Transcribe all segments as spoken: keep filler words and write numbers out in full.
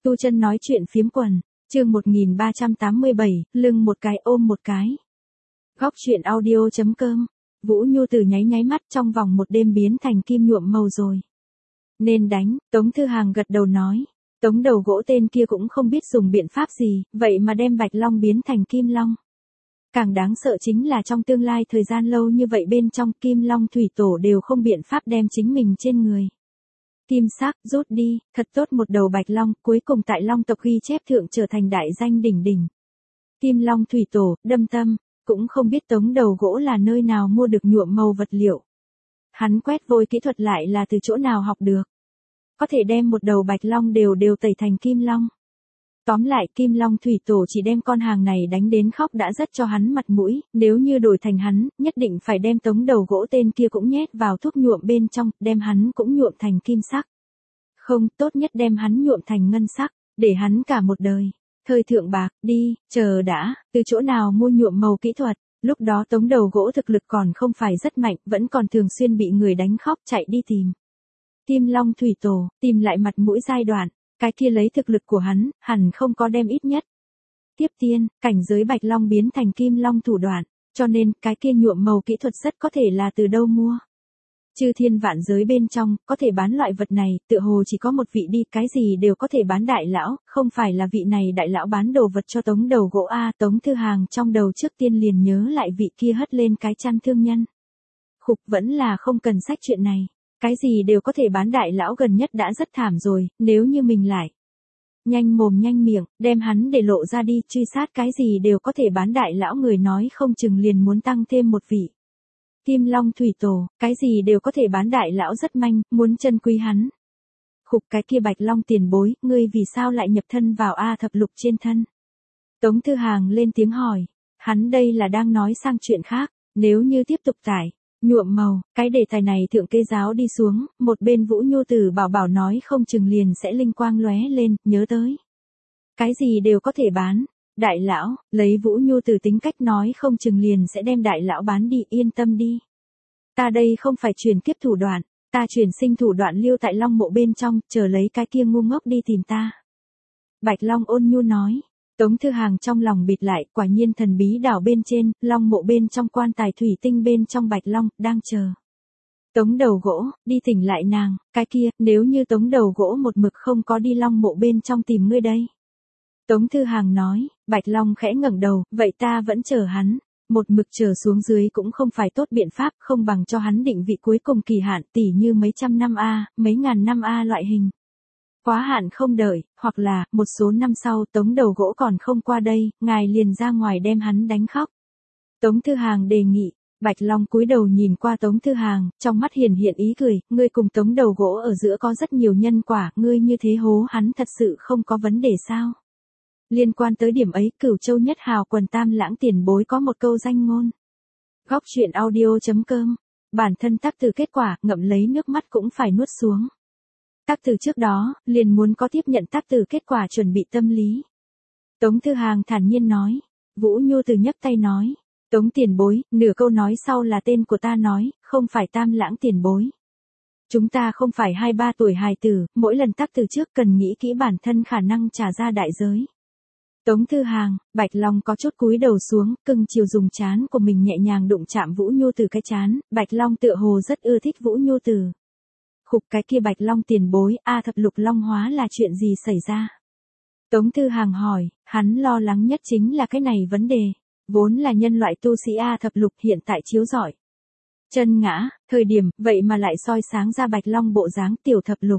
Tu Chân nói chuyện phiếm quần, chương một nghìn ba trăm tám mươi bảy, lưng một cái ôm một cái. Góc truyện audio.com. Vũ Nhu Từ nháy nháy mắt, trong vòng một đêm biến thành kim nhuộm màu rồi. Nên đánh, Tống Thư Hàng gật đầu nói. Tống đầu gỗ tên kia cũng không biết dùng biện pháp gì, vậy mà đem Bạch Long biến thành Kim Long. Càng đáng sợ chính là trong tương lai thời gian lâu như vậy bên trong Kim Long thủy tổ đều không biện pháp đem chính mình trên người. Kim sắc, rút đi, thật tốt một đầu Bạch Long, cuối cùng tại Long tộc ghi chép thượng trở thành đại danh đỉnh đỉnh. Kim Long thủy tổ, đâm tâm, cũng không biết tống đầu gỗ là nơi nào mua được nhuộm màu vật liệu. Hắn quét vôi kỹ thuật lại là từ chỗ nào học được. Có thể đem một đầu Bạch Long đều đều tẩy thành Kim Long. Tóm lại Kim Long thủy tổ chỉ đem con hàng này đánh đến khóc đã rất cho hắn mặt mũi, nếu như đổi thành hắn, nhất định phải đem tống đầu gỗ tên kia cũng nhét vào thuốc nhuộm bên trong, đem hắn cũng nhuộm thành kim sắc. Không, tốt nhất đem hắn nhuộm thành ngân sắc, để hắn cả một đời. Thời thượng bạc, đi, chờ đã, từ chỗ nào mua nhuộm màu kỹ thuật, lúc đó tống đầu gỗ thực lực còn không phải rất mạnh, vẫn còn thường xuyên bị người đánh khóc chạy đi tìm. Kim Long thủy tổ, tìm lại mặt mũi giai đoạn. Cái kia lấy thực lực của hắn, hẳn không có đem ít nhất. Tiếp tiên, cảnh giới Bạch Long biến thành Kim Long thủ đoạn, cho nên cái kia nhuộm màu kỹ thuật rất có thể là từ đâu mua. Chư thiên vạn giới bên trong, có thể bán loại vật này, tựa hồ chỉ có một vị đi, cái gì đều có thể bán đại lão, không phải là vị này đại lão bán đồ vật cho tống đầu gỗ A. Tống Thư Hàng trong đầu trước tiên liền nhớ lại vị kia hất lên cái chăn thương nhân. Khục vẫn là không cần sách chuyện này. Cái gì đều có thể bán đại lão gần nhất đã rất thảm rồi, nếu như mình lại. Nhanh mồm nhanh miệng, đem hắn để lộ ra đi, truy sát cái gì đều có thể bán đại lão người nói không chừng liền muốn tăng thêm một vị. Kim Long thủy tổ, cái gì đều có thể bán đại lão rất manh, muốn chân quý hắn. Khục cái kia Bạch Long tiền bối, ngươi vì sao lại nhập thân vào A thập lục trên thân? Tống Thư Hàng lên tiếng hỏi, hắn đây là đang nói sang chuyện khác, nếu như tiếp tục tải. Nhuộm màu, cái đề tài này thượng kê giáo đi xuống, một bên Vũ Nhu Tử bảo bảo nói không chừng liền sẽ linh quang lóe lên, nhớ tới. Cái gì đều có thể bán, đại lão, lấy Vũ Nhu Tử tính cách nói không chừng liền sẽ đem đại lão bán đi, yên tâm đi. Ta đây không phải truyền kiếp thủ đoạn, ta truyền sinh thủ đoạn lưu tại Long mộ bên trong, chờ lấy cái kia ngu ngốc đi tìm ta. Bạch Long ôn nhu nói. Tống Thư Hàng trong lòng bịt lại, quả nhiên thần bí đảo bên trên, Long mộ bên trong quan tài thủy tinh bên trong Bạch Long, đang chờ. Tống đầu gỗ, đi tỉnh lại nàng, cái kia, nếu như tống đầu gỗ một mực không có đi Long mộ bên trong tìm ngươi đây. Tống Thư Hàng nói, Bạch Long khẽ ngẩng đầu, vậy ta vẫn chờ hắn, một mực chờ xuống dưới cũng không phải tốt biện pháp, không bằng cho hắn định vị cuối cùng kỳ hạn tỷ như mấy trăm năm A, mấy ngàn năm A loại hình. Quá hạn không đợi, hoặc là, một số năm sau tống đầu gỗ còn không qua đây, ngài liền ra ngoài đem hắn đánh khóc. Tống Thư Hàng đề nghị, Bạch Long cúi đầu nhìn qua Tống Thư Hàng, trong mắt hiển hiện ý cười, ngươi cùng tống đầu gỗ ở giữa có rất nhiều nhân quả, ngươi như thế hố hắn thật sự không có vấn đề sao. Liên quan tới điểm ấy, Cửu Châu Nhất Hào quần Tam Lãng tiền bối có một câu danh ngôn. Góc truyện audio.com, bản thân tác từ kết quả, ngậm lấy nước mắt cũng phải nuốt xuống. Tác từ trước đó, liền muốn có tiếp nhận tác từ kết quả chuẩn bị tâm lý. Tống Thư Hàng thản nhiên nói. Vũ Nhu Từ nhấc tay nói. Tống tiền bối, nửa câu nói sau là tên của ta nói, không phải Tam Lãng tiền bối. Chúng ta không phải hai ba tuổi hài tử, mỗi lần tác từ trước cần nghĩ kỹ bản thân khả năng trả ra đại giới. Tống Thư Hàng, Bạch Long có chút cúi đầu xuống, cưng chiều dùng trán của mình nhẹ nhàng đụng chạm Vũ Nhu Từ cái trán, Bạch Long tựa hồ rất ưa thích Vũ Nhu Từ. Khục cái kia Bạch Long tiền bối, A thập lục long hóa là chuyện gì xảy ra? Tống Thư Hàng hỏi, hắn lo lắng nhất chính là cái này vấn đề. Vốn là nhân loại tu sĩ A thập lục hiện tại chiếu rọi. Chân ngã, thời điểm, vậy mà lại soi sáng ra Bạch Long bộ dáng tiểu thập lục.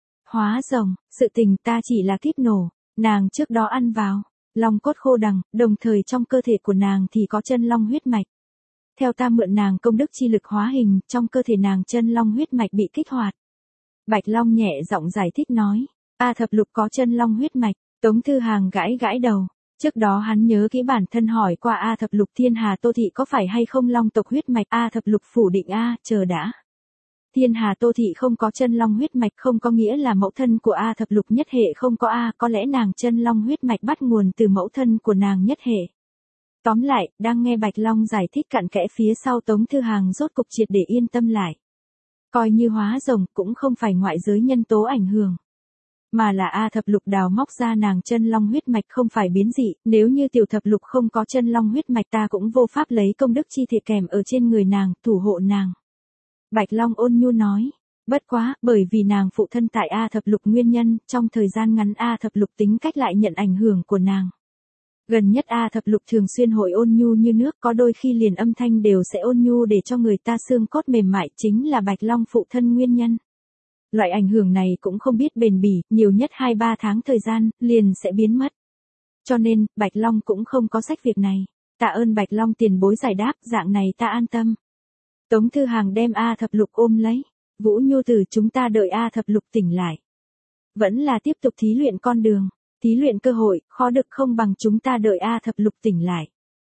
Hóa rồng, sự tình ta chỉ là kíp nổ, nàng trước đó ăn vào, long cốt khô đằng, đồng thời trong cơ thể của nàng thì có chân long huyết mạch. Theo ta mượn nàng công đức chi lực hóa hình, trong cơ thể nàng chân long huyết mạch bị kích hoạt. Bạch Long nhẹ giọng giải thích nói, A thập lục có chân long huyết mạch, Tống Thư Hàng gãi gãi đầu. Trước đó hắn nhớ kỹ bản thân hỏi qua A thập lục Thiên Hà Tô Thị có phải hay không long tộc huyết mạch, A thập lục phủ định A, chờ đã. Thiên Hà Tô Thị không có chân long huyết mạch không có nghĩa là mẫu thân của A thập lục nhất hệ không có A, có lẽ nàng chân long huyết mạch bắt nguồn từ mẫu thân của nàng nhất hệ. Tóm lại, đang nghe Bạch Long giải thích cặn kẽ phía sau Tống Thư Hàng rốt cục triệt để yên tâm lại. Coi như hóa rồng cũng không phải ngoại giới nhân tố ảnh hưởng. mà là A Thập Lục đào móc ra nàng chân long huyết mạch không phải biến dị, nếu như tiểu thập lục không có chân long huyết mạch ta cũng vô pháp lấy công đức chi thể kèm ở trên người nàng, thủ hộ nàng. Bạch Long ôn nhu nói, bất quá, bởi vì nàng phụ thân tại A Thập Lục nguyên nhân, trong thời gian ngắn A Thập Lục tính cách lại nhận ảnh hưởng của nàng. Gần nhất A Thập Lục thường xuyên hội ôn nhu như nước, có đôi khi liền âm thanh đều sẽ ôn nhu để cho người ta xương cốt mềm mại, chính là Bạch Long phụ thân nguyên nhân. Loại ảnh hưởng này cũng không biết bền bỉ, nhiều nhất hai ba tháng thời gian, liền sẽ biến mất. Cho nên, Bạch Long cũng không có sách việc này. Tạ ơn Bạch Long tiền bối giải đáp, dạng này ta an tâm. Tống Thư Hàng đem A Thập Lục ôm lấy. Vũ Nhu Tử, chúng ta đợi A Thập Lục tỉnh lại. Vẫn là tiếp tục thí luyện con đường. Thí luyện cơ hội, khó được không bằng chúng ta đợi A Thập Lục tỉnh lại.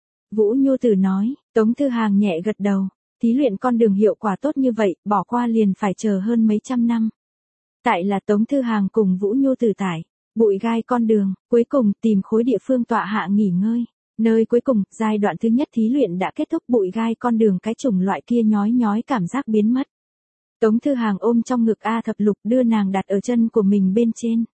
Vũ Nhu Tử nói, Tống Thư Hàng nhẹ gật đầu. Thí luyện con đường hiệu quả tốt như vậy, bỏ qua liền phải chờ hơn mấy trăm năm. Tại là Tống Thư Hàng cùng Vũ Nhu Tử tải, bụi gai con đường, cuối cùng tìm khối địa phương tọa hạ nghỉ ngơi. Nơi cuối cùng, giai đoạn thứ nhất thí luyện đã kết thúc, bụi gai con đường cái chủng loại kia nhói nhói cảm giác biến mất. Tống Thư Hàng ôm trong ngực A Thập Lục đưa nàng đặt ở chân của mình bên trên.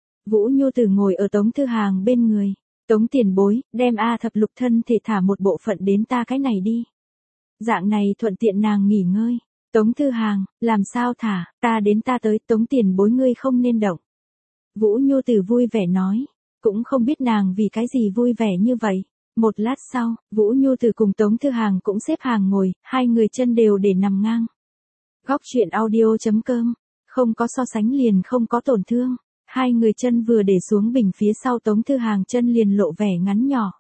Vũ Nhu Tử ngồi ở Tống Thư Hàng bên người. Tống tiền bối, đem A Thập Lục thân thể thả một bộ phận đến ta cái này đi. Dạng này thuận tiện nàng nghỉ ngơi. Tống Thư Hàng, làm sao thả, ta đến ta tới, Tống tiền bối ngươi không nên động. Vũ Nhu Tử vui vẻ nói, cũng không biết nàng vì cái gì vui vẻ như vậy. Một lát sau, Vũ Nhu Tử cùng Tống Thư Hàng cũng xếp hàng ngồi, hai người chân đều để nằm ngang. Góc truyện audio chấm com, không có so sánh liền không có tổn thương. Hai người chân vừa để xuống bình phía sau Tống Thư Hàng chân liền lộ vẻ ngắn nhỏ.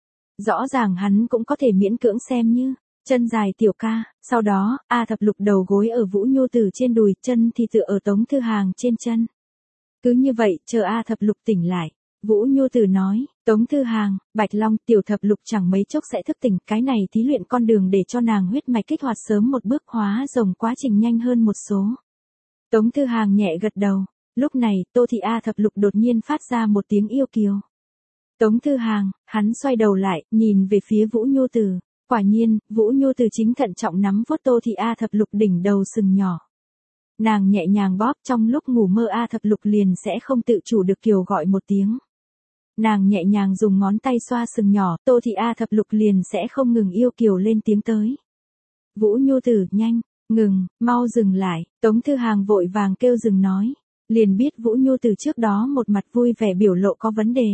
Rõ ràng hắn cũng có thể miễn cưỡng xem như chân dài tiểu ca, sau đó, A Thập Lục đầu gối ở Vũ Nhu Tử trên đùi, chân thì tựa ở Tống Thư Hàng trên chân. Cứ như vậy, chờ A Thập Lục tỉnh lại, Vũ Nhu Tử nói, Tống Thư Hàng, Bạch Long, tiểu thập lục chẳng mấy chốc sẽ thức tỉnh, cái này thí luyện con đường để cho nàng huyết mạch kích hoạt sớm một bước, hóa rồng quá trình nhanh hơn một số. Tống Thư Hàng nhẹ gật đầu, lúc này, Tô Thị A Thập Lục đột nhiên phát ra một tiếng yêu kiều. Tống Thư Hàng, hắn xoay đầu lại, nhìn về phía Vũ Nhu Tử. Quả nhiên, Vũ Nhu Tử chính thận trọng nắm vuốt Tô Thị A Thập Lục đỉnh đầu sừng nhỏ. Nàng nhẹ nhàng bóp, trong lúc ngủ mơ A Thập Lục liền sẽ không tự chủ được kiều gọi một tiếng. Nàng nhẹ nhàng dùng ngón tay xoa sừng nhỏ, Tô Thị A Thập Lục liền sẽ không ngừng yêu kiều lên tiếng tới. Vũ Nhu Tử, nhanh, ngừng, mau dừng lại, Tống Thư Hàng vội vàng kêu dừng nói. Liền biết Vũ Nhu Tử trước đó một mặt vui vẻ biểu lộ có vấn đề.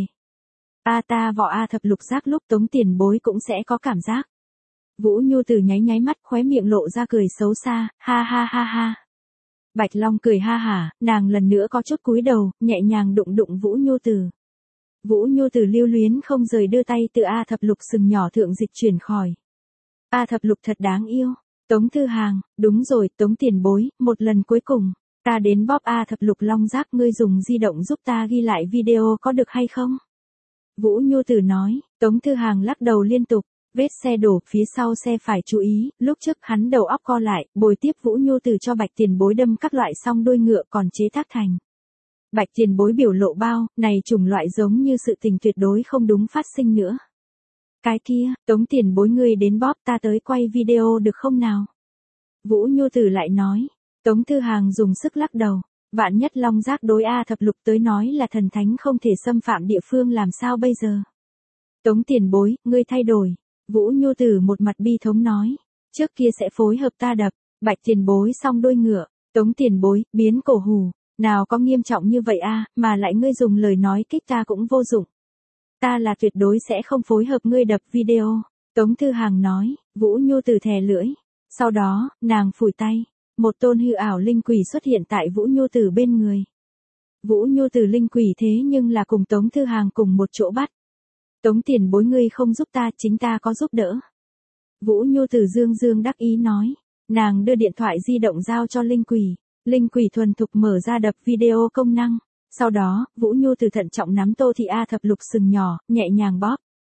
A ta vỏ A Thập Lục giác lúc Tống tiền bối cũng sẽ có cảm giác. Vũ Nhu Tử nháy nháy mắt, khóe miệng lộ ra cười xấu xa, ha ha ha ha. Bạch Long cười ha hả, nàng lần nữa có chút cúi đầu, nhẹ nhàng đụng đụng Vũ Nhu Tử. Vũ Nhu Tử lưu luyến không rời đưa tay từ A Thập Lục sừng nhỏ thượng dịch chuyển khỏi. A Thập Lục thật đáng yêu. Tống Thư Hàng, đúng rồi, Tống tiền bối, một lần cuối cùng, ta đến bóp A Thập Lục long giác, ngươi dùng di động giúp ta ghi lại video có được hay không? Vũ Nhu Tử nói. Tống Thư Hàng lắc đầu liên tục. Vết xe đổ, phía sau xe phải chú ý, lúc trước hắn đầu óc co lại, bồi tiếp Vũ Nhu Tử cho Bạch tiền bối đâm các loại song đuôi ngựa còn chế tác thành. Bạch tiền bối biểu lộ bao, này chủng loại giống như sự tình tuyệt đối không đúng phát sinh nữa. Cái kia, Tống tiền bối ngươi đến bóp ta tới quay video được không nào? Vũ Nhu Tử lại nói. Tống Thư Hàng dùng sức lắc đầu. Vạn nhất long giác đối A Thập Lục tới nói là thần thánh không thể xâm phạm địa phương, làm sao bây giờ? Tống tiền bối, ngươi thay đổi. Vũ Nhu Tử một mặt bi thống nói. Trước kia sẽ phối hợp ta đập. Bạch tiền bối song đôi ngựa. Tống tiền bối, biến cổ hù. Nào có nghiêm trọng như vậy a, mà lại ngươi dùng lời nói kích ta cũng vô dụng. Ta là tuyệt đối sẽ không phối hợp ngươi đập video. Tống Thư Hàng nói. Vũ Nhu Tử thè lưỡi. Sau đó, nàng phủi tay. Một tôn hư ảo linh quỷ xuất hiện tại Vũ Nhu Tử bên người. Vũ Nhu Tử linh quỷ thế nhưng là cùng Tống Thư Hàng cùng một chỗ bắt. Tống tiền bối ngươi không giúp ta, chính ta có giúp đỡ. Vũ Nhu Tử dương dương đắc ý nói. Nàng đưa điện thoại di động giao cho linh quỷ. Linh quỷ thuần thục mở ra đập video công năng. Sau đó, Vũ Nhu Tử thận trọng nắm Tô Thị A Thập Lục sừng nhỏ, nhẹ nhàng bóp.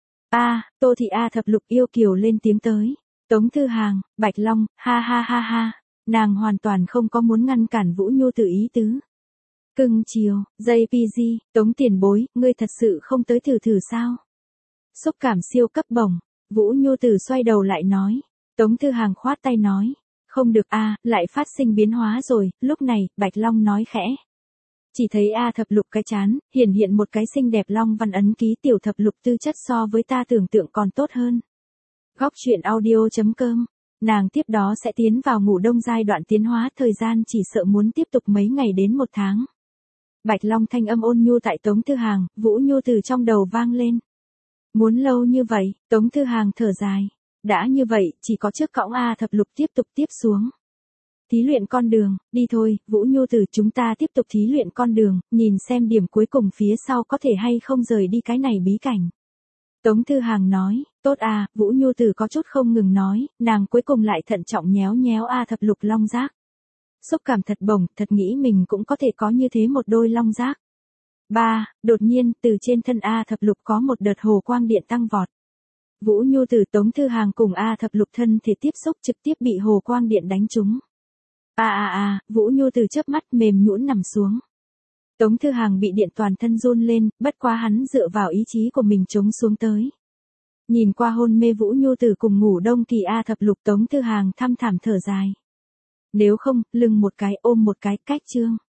A, Tô Thị A Thập Lục yêu kiều lên tiếng tới. Tống Thư Hàng, Bạch Long, ha ha ha ha. Nàng hoàn toàn không có muốn ngăn cản Vũ Nhu Tử ý tứ. Cưng chiều, gi pê giê, Tống tiền bối, ngươi thật sự không tới thử thử sao? Xúc cảm siêu cấp bổng. Vũ Nhu Tử xoay đầu lại nói. Tống Thư Hàng khoát tay nói. Không được a, lại phát sinh biến hóa rồi. Lúc này, Bạch Long nói khẽ. Chỉ thấy A Thập Lục cái chán, hiển hiện một cái xinh đẹp long văn ấn ký, tiểu Thập Lục tư chất so với ta tưởng tượng còn tốt hơn. Góc truyện audio.com. Nàng tiếp đó sẽ tiến vào ngủ đông giai đoạn tiến hóa, thời gian chỉ sợ muốn tiếp tục mấy ngày đến một tháng. Bạch Long thanh âm ôn nhu tại Tống Thư Hàng, Vũ Nhu từ trong đầu vang lên. Muốn lâu như vậy, Tống Thư Hàng thở dài. Đã như vậy, chỉ có trước cõng A Thập Lục tiếp tục tiếp xuống. Thí luyện con đường, đi thôi, Vũ Nhu từ, chúng ta tiếp tục thí luyện con đường, nhìn xem điểm cuối cùng phía sau có thể hay không rời đi cái này bí cảnh. Tống Thư Hàng nói, tốt à, Vũ Nhu từ có chút không ngừng nói, nàng cuối cùng lại thận trọng nhéo nhéo A Thập Lục long giác. Xúc cảm thật bổng, thật nghĩ mình cũng có thể có như thế một đôi long giác. Ba, đột nhiên, từ trên thân A Thập Lục có một đợt hồ quang điện tăng vọt. Vũ Nhu từ, Tống Thư Hàng cùng A Thập Lục thân thể tiếp xúc, trực tiếp bị hồ quang điện đánh trúng. A a a, Vũ Nhu từ chớp mắt mềm nhũn nằm xuống. Tống Thư Hàng bị điện toàn thân run lên, bất quá hắn dựa vào ý chí của mình chống xuống tới. Nhìn qua hôn mê Vũ Nhu từ cùng ngủ đông kỳ A Thập Lục, Tống Thư Hàng thăm thảm thở dài. Nếu không, lưng một cái ôm một cái, cách chương.